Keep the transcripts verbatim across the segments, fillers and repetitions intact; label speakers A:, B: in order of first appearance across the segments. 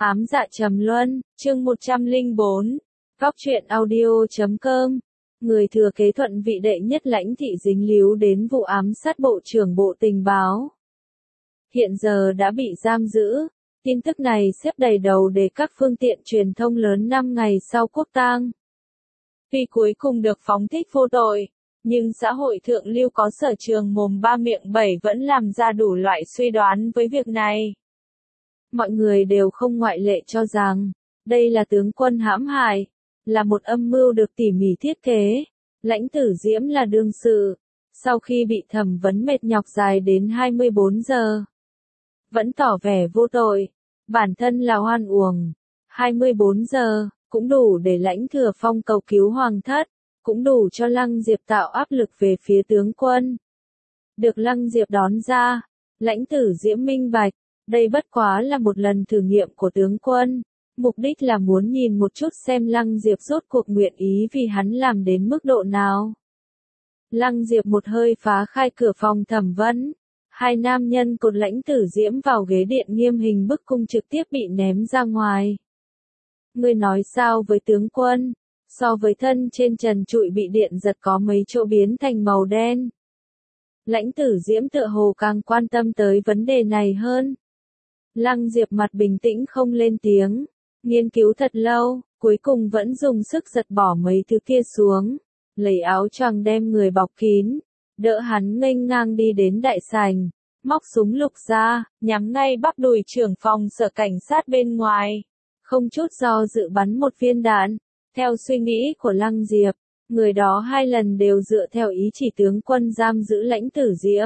A: Ám dạ trầm luân, chương một trăm lẻ bốn, Góc truyện audio chấm com. Người thừa kế thuận vị đệ nhất Lãnh Thị dính líu đến vụ ám sát Bộ trưởng Bộ Tình báo. Hiện giờ đã bị giam giữ. Tin tức này xếp đầy đầu để các phương tiện truyền thông lớn năm ngày sau quốc tang. Tuy cuối cùng được phóng thích vô tội, nhưng xã hội thượng lưu có sở trường mồm ba miệng bảy vẫn làm ra đủ loại suy đoán với việc này. Mọi người đều không ngoại lệ cho rằng, đây là tướng quân hãm hại, là một âm mưu được tỉ mỉ thiết kế. Lãnh Tử Diễm là đương sự, sau khi bị thẩm vấn mệt nhọc dài đến hai mươi bốn giờ, vẫn tỏ vẻ vô tội, bản thân là oan uổng. hai mươi bốn giờ, cũng đủ để Lãnh Thừa Phong cầu cứu hoàng thất, cũng đủ cho Lăng Diệp tạo áp lực về phía tướng quân. Được Lăng Diệp đón ra, Lãnh Tử Diễm minh bạch, đây bất quá là một lần thử nghiệm của tướng quân, mục đích là muốn nhìn một chút xem Lăng Diệp rốt cuộc nguyện ý vì hắn làm đến mức độ nào. Lăng Diệp một hơi phá khai cửa phòng thẩm vấn, hai nam nhân cột Lãnh Tử Diễm vào ghế điện nghiêm hình bức cung trực tiếp bị ném ra ngoài. Ngươi nói sao với tướng quân? So với thân trên trần trụi bị điện giật có mấy chỗ biến thành màu đen. Lãnh Tử Diễm tựa hồ càng quan tâm tới vấn đề này hơn. Lăng Diệp mặt bình tĩnh không lên tiếng, nghiên cứu thật lâu, cuối cùng vẫn dùng sức giật bỏ mấy thứ kia xuống, lấy áo choàng đem người bọc kín, đỡ hắn nghênh ngang đi đến đại sảnh, móc súng lục ra, nhắm ngay bắp đùi trưởng phòng sở cảnh sát bên ngoài, không chút do dự bắn một viên đạn. Theo suy nghĩ của Lăng Diệp, người đó hai lần đều dựa theo ý chỉ tướng quân giam giữ Lãnh Tử Diễm.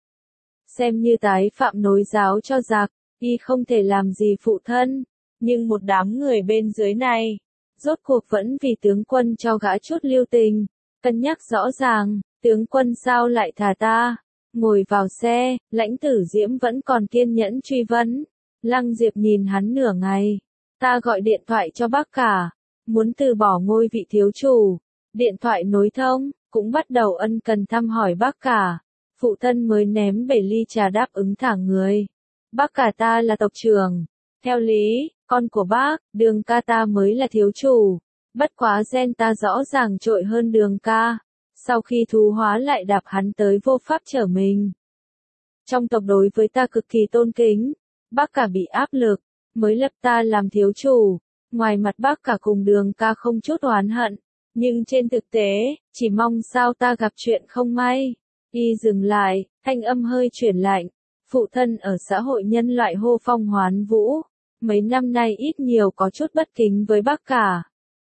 A: Xem như tái phạm nối giáo cho giặc, y không thể làm gì phụ thân, nhưng một đám người bên dưới này, rốt cuộc vẫn vì tướng quân cho gã chút lưu tình, cân nhắc rõ ràng, tướng quân sao lại thả ta, ngồi vào xe, Lãnh Tử Diễm vẫn còn kiên nhẫn truy vấn. Lăng Diệp nhìn hắn nửa ngày, ta gọi điện thoại cho bác cả, muốn từ bỏ ngôi vị thiếu chủ, điện thoại nối thông, cũng bắt đầu ân cần thăm hỏi bác cả, phụ thân mới ném bể ly trà đáp ứng thả người. Bác cả ta là tộc trưởng, theo lý, con của bác, Đường ca ta mới là thiếu chủ, bất quá gen ta rõ ràng trội hơn Đường ca, sau khi thú hóa lại đạp hắn tới vô pháp trở mình. Trong tộc đối với ta cực kỳ tôn kính, bác cả bị áp lực, mới lập ta làm thiếu chủ, ngoài mặt bác cả cùng Đường ca không chút oán hận, nhưng trên thực tế, chỉ mong sao ta gặp chuyện không may. Y dừng lại, thanh âm hơi chuyển lạnh. Phụ thân ở xã hội nhân loại hô phong hoán vũ, mấy năm nay ít nhiều có chút bất kính với bác cả.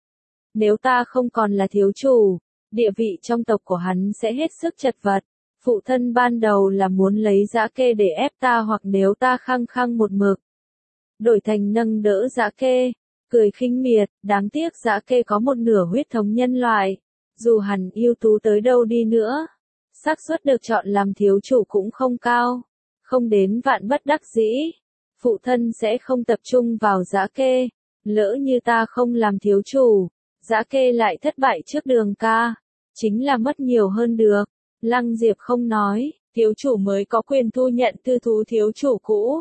A: Nếu ta không còn là thiếu chủ, địa vị trong tộc của hắn sẽ hết sức chật vật. Phụ thân ban đầu là muốn lấy Dã Kê để ép ta, hoặc nếu ta khăng khăng một mực, đổi thành nâng đỡ Dã Kê, cười khinh miệt, đáng tiếc Dã Kê có một nửa huyết thống nhân loại, dù hắn ưu tú tới đâu đi nữa, xác suất được chọn làm thiếu chủ cũng không cao. Không đến vạn bất đắc dĩ, phụ thân sẽ không tập trung vào Dã Kê, lỡ như ta không làm thiếu chủ, Dã Kê lại thất bại trước Đường ca, chính là mất nhiều hơn được. Lăng Diệp không nói, thiếu chủ mới có quyền thu nhận tư thú thiếu chủ cũ.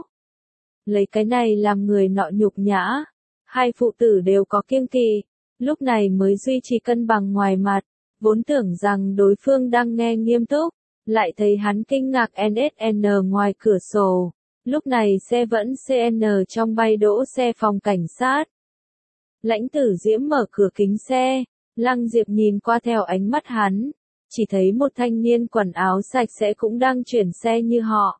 A: Lấy cái này làm người nọ nhục nhã, hai phụ tử đều có kiêng kỵ, lúc này mới duy trì cân bằng ngoài mặt, vốn tưởng rằng đối phương đang nghe nghiêm túc. Lại thấy hắn kinh ngạc en ét en ngoài cửa sổ, lúc này xe vẫn xê en trong bay đỗ xe phòng cảnh sát. Lãnh Tử Diễm mở cửa kính xe, Lăng Diệp nhìn qua theo ánh mắt hắn, chỉ thấy một thanh niên quần áo sạch sẽ cũng đang chuyển xe như họ.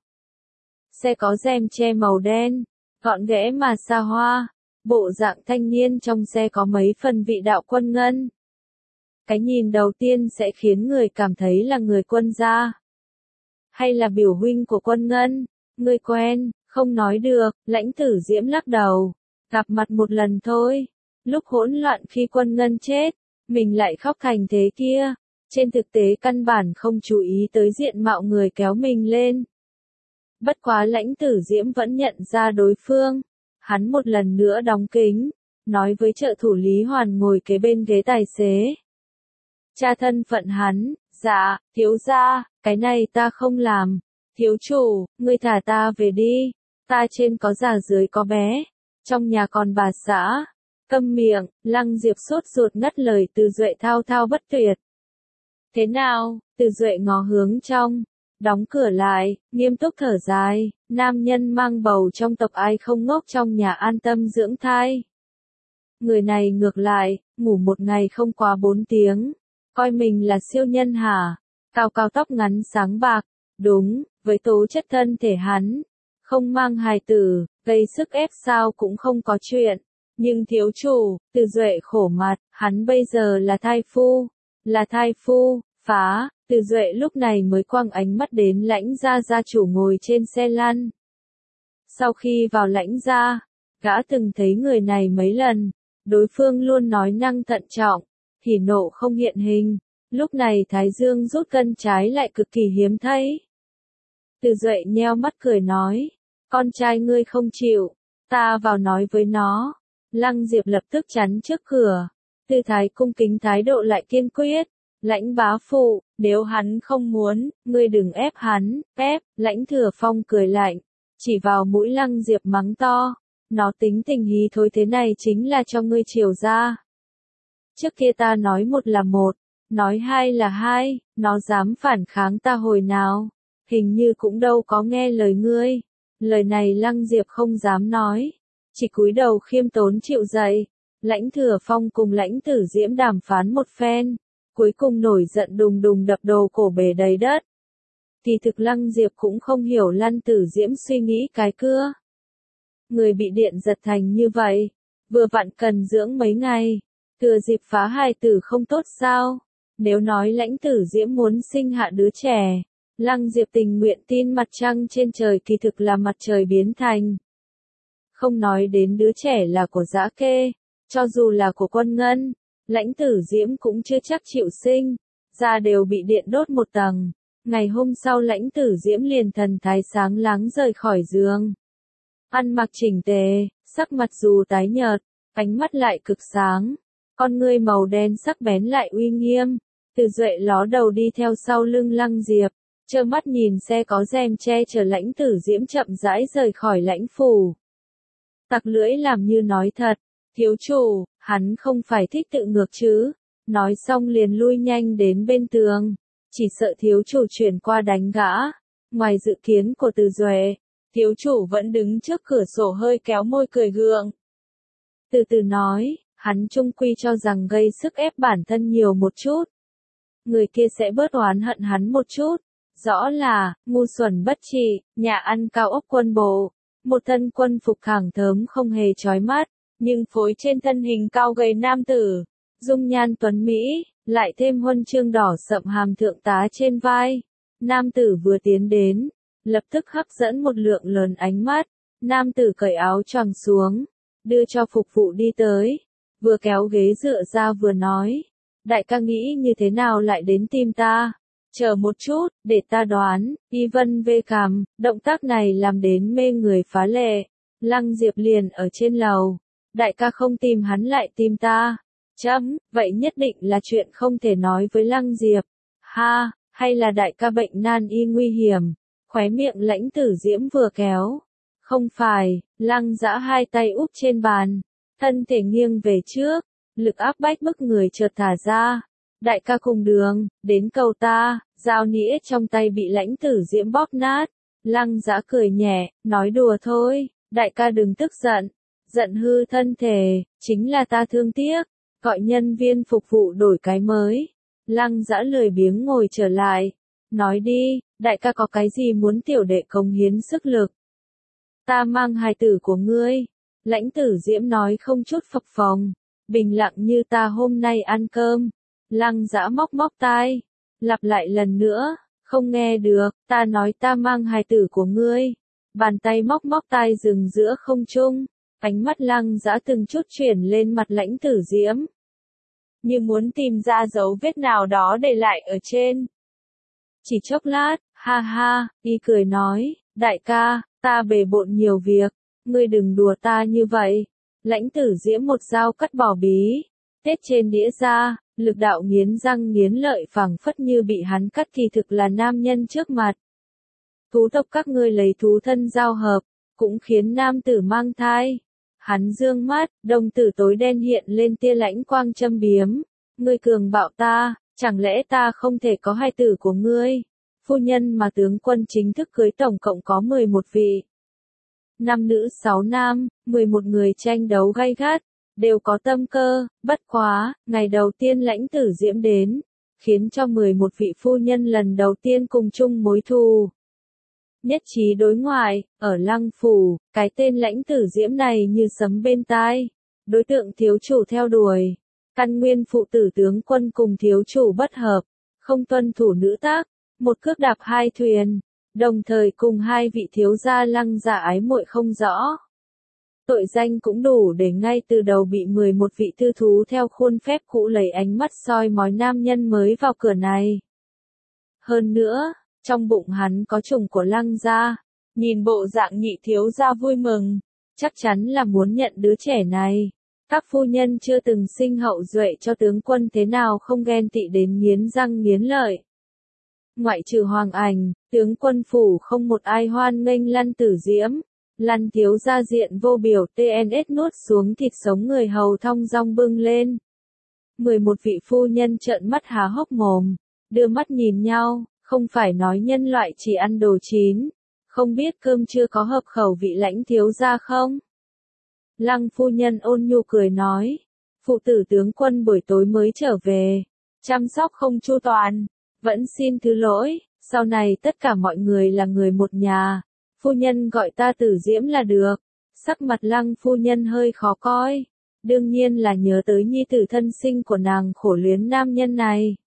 A: Xe có rèm che màu đen, gọn ghẽ mà xa hoa, bộ dạng thanh niên trong xe có mấy phần vị đạo quân ngân. Cái nhìn đầu tiên sẽ khiến người cảm thấy là người Quân gia. Hay là biểu huynh của Quân Ngân, người quen, không nói được. Lãnh Tử Diễm lắc đầu, gặp mặt một lần thôi. Lúc hỗn loạn khi Quân Ngân chết, mình lại khóc thành thế kia. Trên thực tế căn bản không chú ý tới diện mạo người kéo mình lên. Bất quá Lãnh Tử Diễm vẫn nhận ra đối phương. Hắn một lần nữa đóng kính, nói với trợ thủ Lý Hoàn ngồi kế bên ghế tài xế. Tra thân phận hắn, dạ, thiếu gia, cái này ta không làm. Thiếu chủ, ngươi thả ta về đi, ta trên có già dưới có bé. Trong nhà còn bà xã. Câm miệng, Lăng Diệp sốt ruột ngắt lời Từ Duệ thao thao bất tuyệt. Thế nào? Từ Duệ ngó hướng trong. Đóng cửa lại, nghiêm túc thở dài, nam nhân mang bầu trong tộc ai không ngốc trong nhà an tâm dưỡng thai. Người này ngược lại, ngủ một ngày không quá bốn tiếng, coi mình là siêu nhân hả? Cao cao tóc ngắn sáng bạc, đúng, với tố chất thân thể hắn, không mang hài tử, gây sức ép sao cũng không có chuyện. Nhưng thiếu chủ, Từ Duệ khổ mặt, hắn bây giờ là thai phu, là thai phu, phá. Từ Duệ lúc này mới quăng ánh mắt đến Lãnh gia gia chủ ngồi trên xe lăn. Sau khi vào Lãnh gia, gã từng thấy người này mấy lần, đối phương luôn nói năng thận trọng, hỉ nộ không hiện hình, lúc này Thái Dương rút cân trái lại cực kỳ hiếm thấy. Từ Duệ nheo mắt cười nói, con trai ngươi không chịu, ta vào nói với nó. Lăng Diệp lập tức chắn trước cửa, tư thái cung kính thái độ lại kiên quyết. Lãnh bá phụ, nếu hắn không muốn, ngươi đừng ép hắn, ép. Lãnh Thừa Phong cười lạnh, chỉ vào mũi Lăng Diệp mắng to, nó tính tình hí thối thế này chính là cho ngươi chiều ra. Trước kia ta nói một là một, nói hai là hai, nó dám phản kháng ta hồi nào, hình như cũng đâu có nghe lời ngươi. Lời này Lăng Diệp không dám nói, chỉ cúi đầu khiêm tốn chịu dậy. Lãnh Thừa Phong cùng Lãnh Tử Diễm đàm phán một phen, cuối cùng nổi giận đùng đùng đập đồ cổ bể đầy đất. Kỳ thực Lăng Diệp cũng không hiểu Lăng Tử Diễm suy nghĩ cái cưa. Người bị điện giật thành như vậy, vừa vặn cần dưỡng mấy ngày, thừa dịp phá hài tử không tốt sao? Nếu nói Lãnh Tử Diễm muốn sinh hạ đứa trẻ, Lăng Diệp tình nguyện tin mặt trăng trên trời kỳ thực là mặt trời biến thành. Không nói đến đứa trẻ là của Dã Kê, cho dù là của Quân Ngân, Lãnh Tử Diễm cũng chưa chắc chịu sinh, da đều bị điện đốt một tầng. Ngày hôm sau Lãnh Tử Diễm liền thần thái sáng láng rời khỏi giường. Ăn mặc chỉnh tề, sắc mặt dù tái nhợt, ánh mắt lại cực sáng, con ngươi màu đen sắc bén lại uy nghiêm. Từ Duệ ló đầu đi theo sau lưng Lăng Diệp, trơ mắt nhìn xe có rèm che chở Lãnh Tử Diễm chậm rãi rời khỏi lãnh phủ. Tặc lưỡi làm như nói thật, thiếu chủ, hắn không phải thích tự ngược chứ. Nói xong liền lui nhanh đến bên tường, chỉ sợ thiếu chủ chuyển qua đánh gã. Ngoài dự kiến của Từ Duệ, thiếu chủ vẫn đứng trước cửa sổ hơi kéo môi cười gượng. Từ từ nói, hắn chung quy cho rằng gây sức ép bản thân nhiều một chút, người kia sẽ bớt oán hận hắn một chút. Rõ là, ngu xuẩn bất trị, nhà ăn cao ốc quân bộ, một thân quân phục khảng thớm không hề chói mắt, nhưng phối trên thân hình cao gầy nam tử, dung nhan tuấn Mỹ, lại thêm huân chương đỏ sậm hàm thượng tá trên vai. Nam tử vừa tiến đến, lập tức hấp dẫn một lượng lớn ánh mắt. Nam tử cởi áo choàng xuống, đưa cho phục vụ đi tới, vừa kéo ghế dựa ra vừa nói, đại ca nghĩ như thế nào lại đến tìm ta? Chờ một chút, để ta đoán. Y Vân vê cằm, động tác này làm đến mê người phá lệ. Lăng Diệp liền ở trên lầu, đại ca không tìm hắn lại tìm ta. Chấm, vậy nhất định là chuyện không thể nói với Lăng Diệp. Ha, hay là đại ca bệnh nan y nguy hiểm? Khóe miệng Lãnh Tử Diễm vừa kéo. Không phải, Lăng Dã hai tay úp trên bàn, thân thể nghiêng về trước, lực áp bách bức người chợt thả ra. Đại ca cùng đường, đến cầu ta. Dao nĩa trong tay bị Lãnh Tử Diễm bóp nát. Lăng Dã cười nhẹ, nói đùa thôi, đại ca đừng tức giận. Giận hư thân thể, chính là ta thương tiếc. Gọi nhân viên phục vụ đổi cái mới. Lăng Dã lười biếng ngồi trở lại. Nói đi, đại ca có cái gì muốn tiểu đệ cống hiến sức lực? Ta mang hài tử của ngươi. Lãnh Tử Diễm nói không chút phập phồng, bình lặng như ta hôm nay ăn cơm. Lăng Dã móc móc tai, lặp lại lần nữa, không nghe được, ta nói ta mang hài tử của ngươi. Bàn tay móc móc tai dừng giữa không trung, ánh mắt Lăng Dã từng chút chuyển lên mặt Lãnh Tử Diễm, như muốn tìm ra dấu vết nào đó để lại ở trên. Chỉ chốc lát, ha ha, y cười nói, đại ca, ta bề bộn nhiều việc, ngươi đừng đùa ta như vậy. Lãnh Tử Diễm một dao cắt bỏ bí tết trên đĩa ra, lực đạo nghiến răng nghiến lợi phảng phất như bị hắn cắt, kỳ thực là nam nhân trước mặt. Thú tộc các ngươi lấy thú thân giao hợp, cũng khiến nam tử mang thai. Hắn dương mắt, đồng tử tối đen hiện lên tia lãnh quang châm biếm. Ngươi cường bạo ta, chẳng lẽ ta không thể có hai tử của ngươi? Phu nhân mà tướng quân chính thức cưới tổng cộng có mười một vị. Năm nữ sáu nam, mười một người tranh đấu gay gắt, đều có tâm cơ, bất quá, ngày đầu tiên Lãnh Tử Diễm đến, khiến cho mười một vị phu nhân lần đầu tiên cùng chung mối thù. Nhất trí đối ngoại, ở Lăng Phủ, cái tên Lãnh Tử Diễm này như sấm bên tai. Đối tượng thiếu chủ theo đuổi. Căn nguyên phụ tử tướng quân cùng thiếu chủ bất hợp, không tuân thủ nữ tác, một cước đạp hai thuyền, đồng thời cùng hai vị thiếu gia Lăng gia ái muội không rõ. Tội danh cũng đủ để ngay từ đầu bị mười một vị thư thú theo khuôn phép cũ lấy ánh mắt soi mói nam nhân mới vào cửa này. Hơn nữa, trong bụng hắn có chủng của Lăng gia, nhìn bộ dạng nhị thiếu gia vui mừng, chắc chắn là muốn nhận đứa trẻ này. Các phu nhân chưa từng sinh hậu duệ cho tướng quân thế nào không ghen tị đến nghiến răng nghiến lợi. Ngoại trừ Hoàng Ảnh, tướng quân phủ không một ai hoan nghênh Lăng Tử Diễm. Lăng thiếu gia diện vô biểu tê en ét nuốt xuống thịt sống người hầu thong dong bưng lên. mười một vị phu nhân trợn mắt há hốc mồm, đưa mắt nhìn nhau, không phải nói nhân loại chỉ ăn đồ chín, không biết cơm chưa có hợp khẩu vị Lãnh thiếu gia không? Lăng phu nhân ôn nhu cười nói, phụ tử tướng quân buổi tối mới trở về, chăm sóc không chu toàn, vẫn xin thứ lỗi, sau này tất cả mọi người là người một nhà, phu nhân gọi ta Tử Diễm là được. Sắc mặt Lăng phu nhân hơi khó coi, đương nhiên là nhớ tới nhi tử thân sinh của nàng khổ luyến nam nhân này.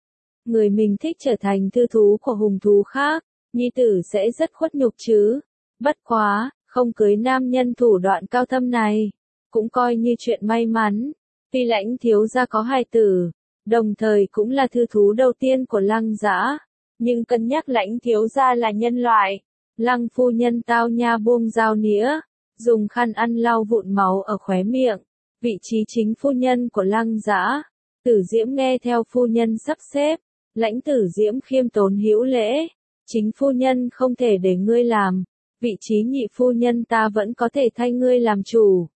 A: Người mình thích trở thành thư thú của hùng thú khác, nhi tử sẽ rất khuất nhục chứ, bất quá. Không cưới nam nhân thủ đoạn cao thâm này, cũng coi như chuyện may mắn. Tuy Lãnh thiếu gia có hài tử, đồng thời cũng là thư thú đầu tiên của Lăng Dã, nhưng cân nhắc Lãnh thiếu gia là nhân loại. Lăng phu nhân tao nha buông dao nĩa, dùng khăn ăn lau vụn máu ở khóe miệng. Vị trí chính phu nhân của Lăng Dã, Tử Diễm nghe theo phu nhân sắp xếp. Lãnh Tử Diễm khiêm tốn hữu lễ, chính phu nhân không thể để ngươi làm. Vị trí nhị phu nhân ta vẫn có thể thay ngươi làm chủ.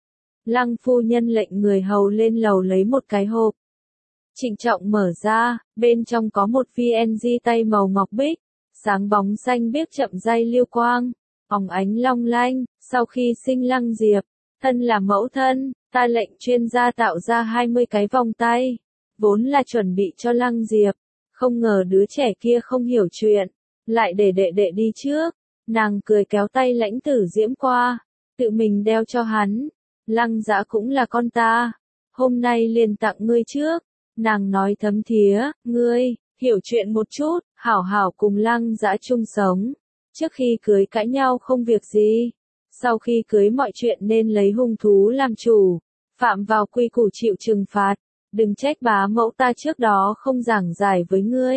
A: Lăng phu nhân lệnh người hầu lên lầu lấy một cái hộp. Trịnh trọng mở ra, bên trong có một viên di tay màu ngọc bích, sáng bóng xanh biếc chậm day liêu quang, óng ánh long lanh. Sau khi sinh Lăng Diệp, thân là mẫu thân, ta lệnh chuyên gia tạo ra hai mươi cái vòng tay, vốn là chuẩn bị cho Lăng Diệp, không ngờ đứa trẻ kia không hiểu chuyện, lại để đệ đệ đi trước. Nàng cười kéo tay Lãnh Tử Diễm qua, tự mình đeo cho hắn. Lăng Dã cũng là con ta, hôm nay liền tặng ngươi trước. Nàng nói thấm thía, ngươi, hiểu chuyện một chút, hảo hảo cùng Lăng Dã chung sống. Trước khi cưới cãi nhau không việc gì, sau khi cưới mọi chuyện nên lấy hung thú làm chủ, phạm vào quy củ chịu trừng phạt. Đừng trách bá mẫu ta trước đó không giảng giải với ngươi.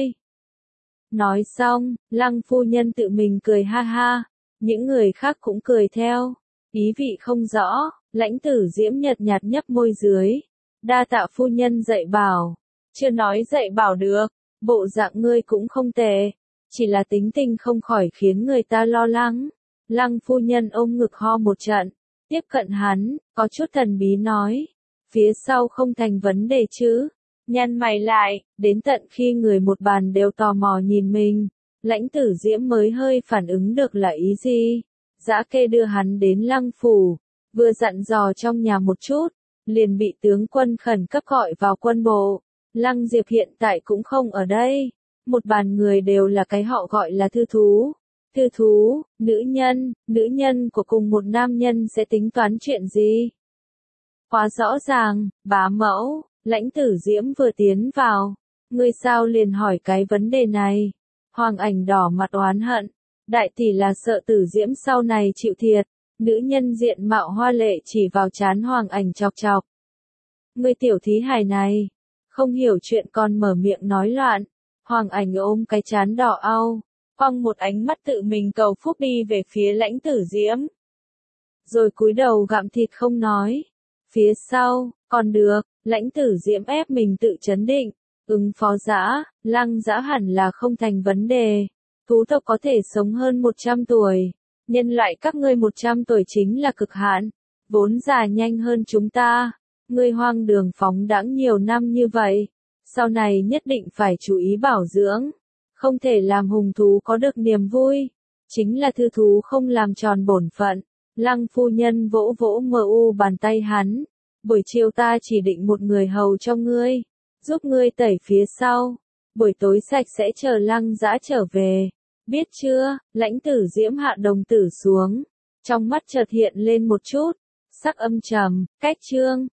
A: Nói xong, Lăng phu nhân tự mình cười ha ha, những người khác cũng cười theo, ý vị không rõ. Lãnh Tử Diễm nhợt nhạt nhấp môi dưới, đa tạ phu nhân dạy bảo, chưa nói dạy bảo được, bộ dạng ngươi cũng không tệ, chỉ là tính tình không khỏi khiến người ta lo lắng. Lăng phu nhân ôm ngực ho một trận, tiếp cận hắn, có chút thần bí nói, phía sau không thành vấn đề chứ? Nhăn mày lại, đến tận khi người một bàn đều tò mò nhìn mình, Lãnh Tử Diễm mới hơi phản ứng được là ý gì. Dã Kê đưa hắn đến Lăng phủ, vừa dặn dò trong nhà một chút, liền bị tướng quân khẩn cấp gọi vào quân bộ. Lăng Diệp hiện tại cũng không ở đây, một bàn người đều là cái họ gọi là thư thú. Thư thú, nữ nhân, nữ nhân của cùng một nam nhân sẽ tính toán chuyện gì? Quá rõ ràng, bá mẫu. Lãnh Tử Diễm vừa tiến vào, ngươi sao liền hỏi cái vấn đề này? Hoàng Ảnh đỏ mặt oán hận, đại tỷ là sợ Tử Diễm sau này chịu thiệt. Nữ nhân diện mạo hoa lệ chỉ vào trán Hoàng Ảnh chọc chọc. Ngươi tiểu thí hài này, không hiểu chuyện còn mở miệng nói loạn. Hoàng Ảnh ôm cái trán đỏ au, quăng một ánh mắt tự mình cầu phúc đi về phía Lãnh Tử Diễm. Rồi cúi đầu gặm thịt không nói. Phía sau, còn được. Lãnh Tử Diễm ép mình tự trấn định, ứng phó Dã, Lăng Dã hẳn là không thành vấn đề. Thú tộc có thể sống hơn một trăm tuổi, nhân loại các ngươi một trăm tuổi chính là cực hạn. vốn già nhanh hơn chúng ta. Ngươi hoang đường phóng đãng nhiều năm như vậy, sau này nhất định phải chú ý bảo dưỡng, không thể làm hùng thú có được niềm vui, chính là thư thú không làm tròn bổn phận. Lăng phu nhân vỗ vỗ mờ u bàn tay hắn, buổi chiều ta chỉ định một người hầu cho ngươi, giúp ngươi tẩy phía sau, buổi tối sạch sẽ chờ Lăng Dã trở về, biết chưa? Lãnh Tử Diễm hạ đồng tử xuống, trong mắt chợt hiện lên một chút sắc âm trầm. Cách chương